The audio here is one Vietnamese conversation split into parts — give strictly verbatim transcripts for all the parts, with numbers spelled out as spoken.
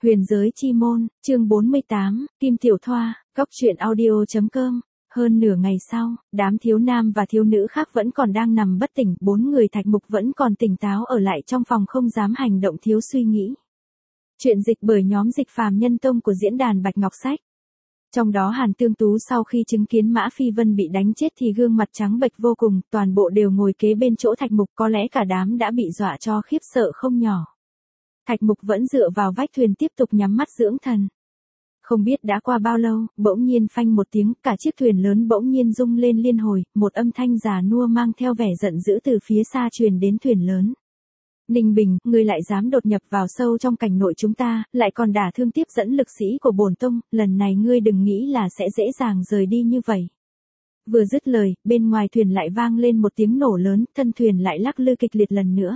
Huyền giới chi môn, chương bốn mươi tám, Kim Tiểu Thoa, góc truyện audio.com. Hơn nửa ngày sau, đám thiếu nam và thiếu nữ khác vẫn còn đang nằm bất tỉnh, bốn người Thạch Mục vẫn còn tỉnh táo ở lại trong phòng không dám hành động thiếu suy nghĩ. Chuyện dịch bởi nhóm Dịch Phàm Nhân Tông của diễn đàn Bạch Ngọc Sách. Trong đó Hàn Tương Tú sau khi chứng kiến Mã Phi Vân bị đánh chết thì gương mặt trắng bệch vô cùng, toàn bộ đều ngồi kế bên chỗ Thạch Mục, có lẽ cả đám đã bị dọa cho khiếp sợ không nhỏ. Thạch Mục vẫn dựa vào vách thuyền tiếp tục nhắm mắt dưỡng thần. Không biết đã qua bao lâu, bỗng nhiên phanh một tiếng, cả chiếc thuyền lớn bỗng nhiên rung lên liên hồi, một âm thanh già nua mang theo vẻ giận dữ từ phía xa truyền đến thuyền lớn. Ninh Bình, ngươi lại dám đột nhập vào sâu trong cảnh nội chúng ta, lại còn đả thương tiếp dẫn lực sĩ của bổn tông, lần này ngươi đừng nghĩ là sẽ dễ dàng rời đi như vậy. Vừa dứt lời, bên ngoài thuyền lại vang lên một tiếng nổ lớn, thân thuyền lại lắc lư kịch liệt lần nữa.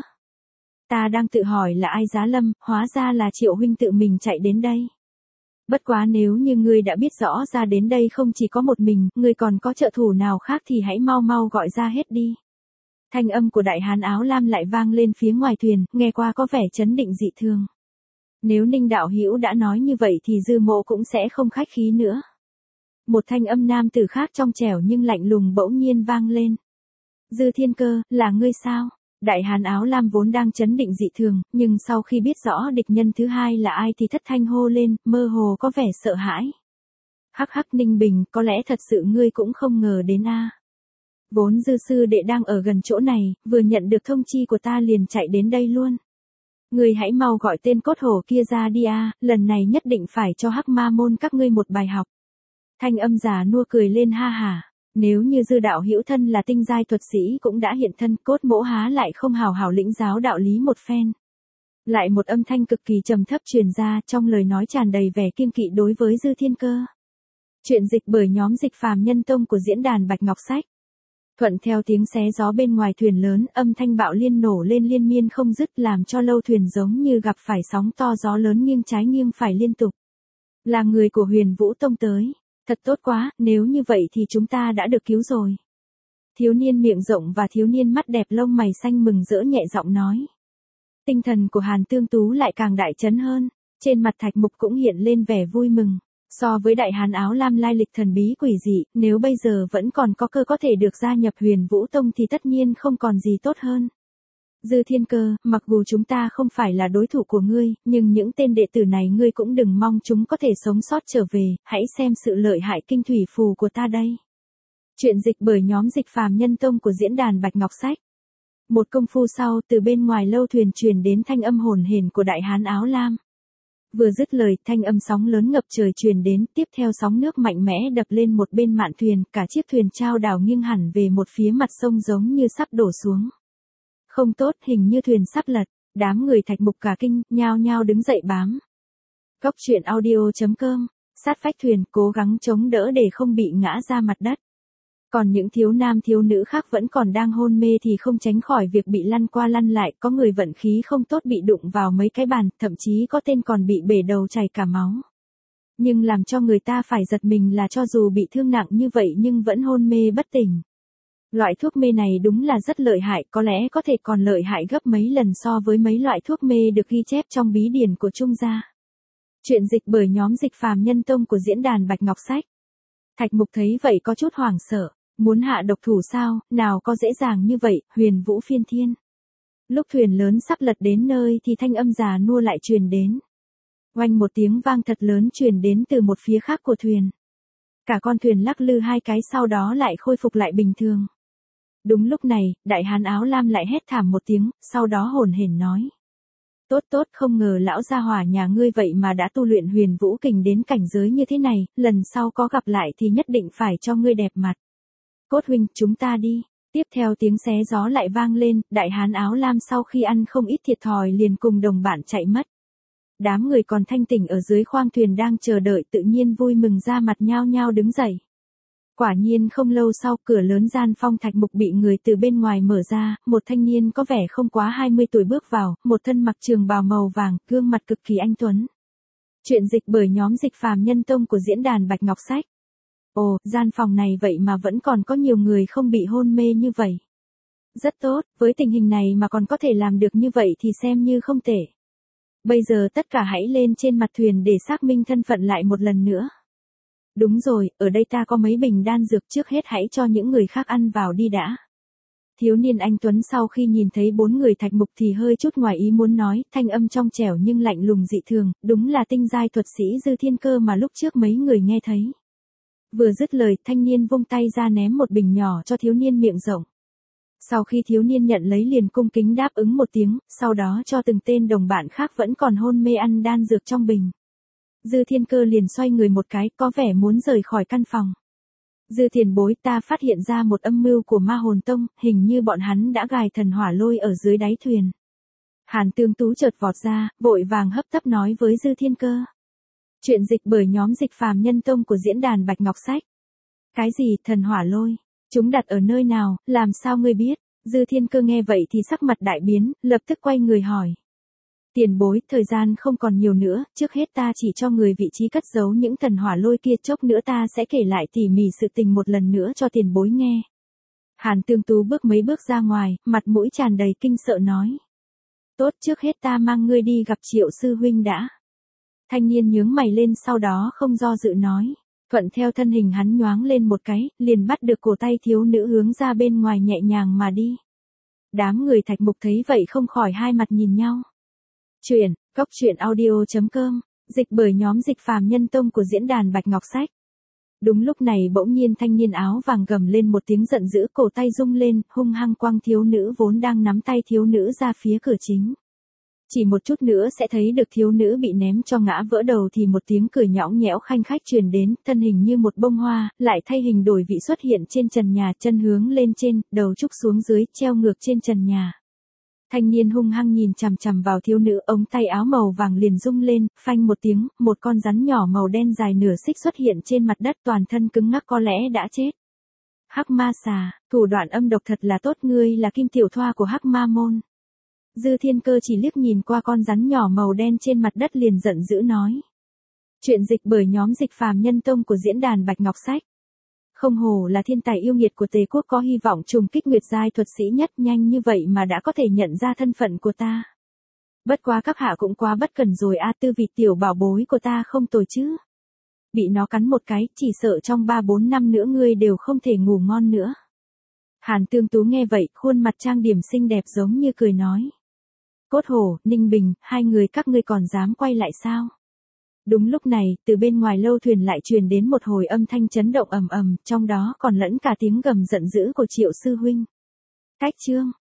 Ta đang tự hỏi là ai giá lâm, hóa ra là Triệu huynh tự mình chạy đến đây. Bất quá nếu như ngươi đã biết rõ ra đến đây không chỉ có một mình, ngươi còn có trợ thủ nào khác thì hãy mau mau gọi ra hết đi. Thanh âm của đại hán áo lam lại vang lên phía ngoài thuyền, nghe qua có vẻ chấn định dị thường. Nếu Ninh đạo hữu đã nói như vậy thì Dư Mộ cũng sẽ không khách khí nữa. Một thanh âm nam tử khác trong trẻo nhưng lạnh lùng bỗng nhiên vang lên. Dư Thiên Cơ, là ngươi sao? Đại hán áo lam vốn đang chấn định dị thường, nhưng sau khi biết rõ địch nhân thứ hai là ai thì thất thanh hô lên, mơ hồ có vẻ sợ hãi. Hắc hắc Ninh Bình, có lẽ thật sự ngươi cũng không ngờ đến a. Vốn Dư sư đệ đang ở gần chỗ này, vừa nhận được thông chi của ta liền chạy đến đây luôn. Ngươi hãy mau gọi tên cốt hổ kia ra đi a, lần này nhất định phải cho Hắc Ma môn các ngươi một bài học. Thanh âm già nua cười lên ha hả. Nếu như Dư đạo hữu thân là tinh giai thuật sĩ cũng đã hiện thân, cốt mỗ há lại không hào hào lĩnh giáo đạo lý một phen. Lại một âm thanh cực kỳ trầm thấp truyền ra, trong lời nói tràn đầy vẻ kiêng kỵ đối với Dư Thiên Cơ. Chuyện dịch bởi nhóm Dịch Phàm Nhân Tông của diễn đàn Bạch Ngọc Sách. Thuận theo tiếng xé gió bên ngoài thuyền lớn, âm thanh bạo liên nổ lên liên miên không dứt, làm cho lâu thuyền giống như gặp phải sóng to gió lớn nghiêng trái nghiêng phải liên tục. Là người của Huyền Vũ Tông tới. Thật tốt quá, nếu như vậy thì chúng ta đã được cứu rồi. Thiếu niên miệng rộng và thiếu niên mắt đẹp lông mày xanh mừng rỡ nhẹ giọng nói. Tinh thần của Hàn Tương Tú lại càng đại chấn hơn, trên mặt Thạch Mục cũng hiện lên vẻ vui mừng. So với đại hán áo lam lai lịch thần bí quỷ dị, nếu bây giờ vẫn còn có cơ có thể được gia nhập Huyền Vũ Tông thì tất nhiên không còn gì tốt hơn. Dư Thiên Cơ, mặc dù chúng ta không phải là đối thủ của ngươi, nhưng những tên đệ tử này ngươi cũng đừng mong chúng có thể sống sót trở về, hãy xem sự lợi hại kinh thủy phù của ta đây. Chuyện dịch bởi nhóm Dịch Phàm Nhân Tông của diễn đàn Bạch Ngọc Sách. Một công phu sau, từ bên ngoài lâu thuyền truyền đến thanh âm hồn hển của đại hán áo lam. Vừa dứt lời, thanh âm sóng lớn ngập trời truyền đến, tiếp theo sóng nước mạnh mẽ đập lên một bên mạn thuyền, cả chiếc thuyền trao đảo nghiêng hẳn về một phía mặt sông giống như sắp đổ xuống. Không tốt, hình như thuyền sắp lật, đám người Thạch Mục cả kinh, nhao nhao đứng dậy bám. Góc truyện audio.com, sát vách thuyền, cố gắng chống đỡ để không bị ngã ra mặt đất. Còn những thiếu nam thiếu nữ khác vẫn còn đang hôn mê thì không tránh khỏi việc bị lăn qua lăn lại, có người vận khí không tốt bị đụng vào mấy cái bàn, thậm chí có tên còn bị bể đầu chảy cả máu. Nhưng làm cho người ta phải giật mình là cho dù bị thương nặng như vậy nhưng vẫn hôn mê bất tỉnh. Loại thuốc mê này đúng là rất lợi hại, có lẽ có thể còn lợi hại gấp mấy lần so với mấy loại thuốc mê được ghi chép trong bí điển của Trung gia. Chuyện dịch bởi nhóm Dịch Phàm Nhân Tông của diễn đàn Bạch Ngọc Sách. Thạch Mục thấy vậy có chút hoảng sợ, muốn hạ độc thủ sao, nào có dễ dàng như vậy, Huyền Vũ phiên thiên. Lúc thuyền lớn sắp lật đến nơi thì thanh âm già nua lại truyền đến. Oanh một tiếng vang thật lớn truyền đến từ một phía khác của thuyền. Cả con thuyền lắc lư hai cái sau đó lại khôi phục lại bình thường. Đúng lúc này, đại hán áo lam lại hét thảm một tiếng, sau đó hồn hển nói. Tốt tốt, không ngờ lão gia hỏa nhà ngươi vậy mà đã tu luyện Huyền Vũ kình đến cảnh giới như thế này, lần sau có gặp lại thì nhất định phải cho ngươi đẹp mặt. Cốt huynh, chúng ta đi. Tiếp theo tiếng xé gió lại vang lên, đại hán áo lam sau khi ăn không ít thiệt thòi liền cùng đồng bạn chạy mất. Đám người còn thanh tỉnh ở dưới khoang thuyền đang chờ đợi tự nhiên vui mừng ra mặt nhao nhao đứng dậy. Quả nhiên không lâu sau, cửa lớn gian phong Thạch Mục bị người từ bên ngoài mở ra, một thanh niên có vẻ không quá hai mươi tuổi bước vào, một thân mặc trường bào màu vàng, gương mặt cực kỳ anh tuấn. Chuyện dịch bởi nhóm Dịch Phàm Nhân Tông của diễn đàn Bạch Ngọc Sách. Ồ, gian phòng này vậy mà vẫn còn có nhiều người không bị hôn mê như vậy. Rất tốt, với tình hình này mà còn có thể làm được như vậy thì xem như không tệ. Bây giờ tất cả hãy lên trên mặt thuyền để xác minh thân phận lại một lần nữa. Đúng rồi, ở đây ta có mấy bình đan dược, trước hết hãy cho những người khác ăn vào đi đã. Thiếu niên anh Tuấn sau khi nhìn thấy bốn người thạch mục thì hơi chút ngoài ý muốn nói, thanh âm trong trẻo nhưng lạnh lùng dị thường, đúng là tinh giai thuật sĩ Dư Thiên Cơ mà lúc trước mấy người nghe thấy. Vừa dứt lời, thanh niên vung tay ra ném một bình nhỏ cho thiếu niên miệng rộng. Sau khi thiếu niên nhận lấy liền cung kính đáp ứng một tiếng, sau đó cho từng tên đồng bạn khác vẫn còn hôn mê ăn đan dược trong bình. Dư Thiên Cơ liền xoay người một cái, có vẻ muốn rời khỏi căn phòng. Dư tiền bối, ta phát hiện ra một âm mưu của Ma Hồn Tông, hình như bọn hắn đã gài thần hỏa lôi ở dưới đáy thuyền. Hàn Tương Tú chợt vọt ra, vội vàng hấp tấp nói với Dư Thiên Cơ. Chuyện dịch bởi nhóm Dịch Phàm Nhân Tông của diễn đàn Bạch Ngọc Sách. Cái gì, thần hỏa lôi? Chúng đặt ở nơi nào, làm sao ngươi biết? Dư Thiên Cơ nghe vậy thì sắc mặt đại biến, lập tức quay người hỏi. Tiền bối, thời gian không còn nhiều nữa, trước hết ta chỉ cho người vị trí cất giấu những thần hỏa lôi kia, chốc nữa ta sẽ kể lại tỉ mỉ sự tình một lần nữa cho tiền bối nghe. Hàn Tương Tú bước mấy bước ra ngoài, mặt mũi tràn đầy kinh sợ nói. Tốt, trước hết ta mang ngươi đi gặp Triệu sư huynh đã. Thanh niên nhướng mày lên, sau đó không do dự nói. Thuận theo thân hình hắn nhoáng lên một cái, liền bắt được cổ tay thiếu nữ hướng ra bên ngoài nhẹ nhàng mà đi. Đám người thạch mục thấy vậy không khỏi hai mặt nhìn nhau. Chuyện, góc chuyện audio chấm com, dịch bởi nhóm Dịch Phàm Nhân Tông của diễn đàn Bạch Ngọc Sách. Đúng lúc này bỗng nhiên thanh niên áo vàng gầm lên một tiếng giận dữ, cổ tay rung lên, hung hăng quăng thiếu nữ vốn đang nắm tay thiếu nữ ra phía cửa chính. Chỉ một chút nữa sẽ thấy được thiếu nữ bị ném cho ngã vỡ đầu thì một tiếng cười nhõng nhẽo khanh khách truyền đến, thân hình như một bông hoa, lại thay hình đổi vị xuất hiện trên trần nhà, chân hướng lên trên, đầu trúc xuống dưới, treo ngược trên trần nhà. Thanh niên hung hăng nhìn chằm chằm vào thiếu nữ, ống tay áo màu vàng liền rung lên, phanh một tiếng, một con rắn nhỏ màu đen dài nửa xích xuất hiện trên mặt đất, toàn thân cứng ngắc có lẽ đã chết. Hắc ma xà, thủ đoạn âm độc thật là tốt, ngươi là Kim Tiểu Thoa của Hắc Ma môn. Dư Thiên Cơ chỉ liếc nhìn qua con rắn nhỏ màu đen trên mặt đất liền giận dữ nói. Chuyện dịch bởi nhóm Dịch Phàm Nhân Tông của diễn đàn Bạch Ngọc Sách. Không hổ là thiên tài yêu nghiệt của Tề Quốc, có hy vọng trùng kích nguyệt giai thuật sĩ nhất, nhanh như vậy mà đã có thể nhận ra thân phận của ta. Bất quá các hạ cũng quá bất cẩn rồi a, tư vị tiểu bảo bối của ta không tồi chứ. Bị nó cắn một cái, chỉ sợ trong ba bốn năm nữa ngươi đều không thể ngủ ngon nữa. Hàn Tương Tú nghe vậy, khuôn mặt trang điểm xinh đẹp giống như cười nói. Cốt Hổ, Ninh Bình, hai người các ngươi còn dám quay lại sao? Đúng lúc này, từ bên ngoài lâu thuyền lại truyền đến một hồi âm thanh chấn động ầm ầm, trong đó còn lẫn cả tiếng gầm giận dữ của Triệu sư huynh. Cách chương